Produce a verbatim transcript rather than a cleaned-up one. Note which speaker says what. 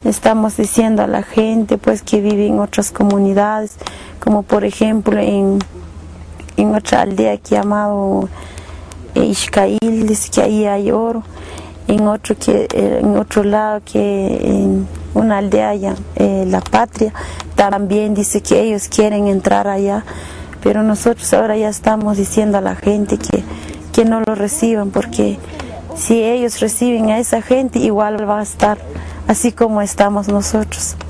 Speaker 1: estamos diciendo a la gente pues que vive en otras comunidades, como por ejemplo en, en otra aldea que llamado Ixcail, dice que ahí hay oro, en otro, que, en otro lado que en una aldea allá, eh, La Patria, también dice que ellos quieren entrar allá, pero nosotros ahora ya estamos diciendo a la gente que, que no lo reciban, porque si ellos reciben a esa gente igual va a estar así como estamos nosotros.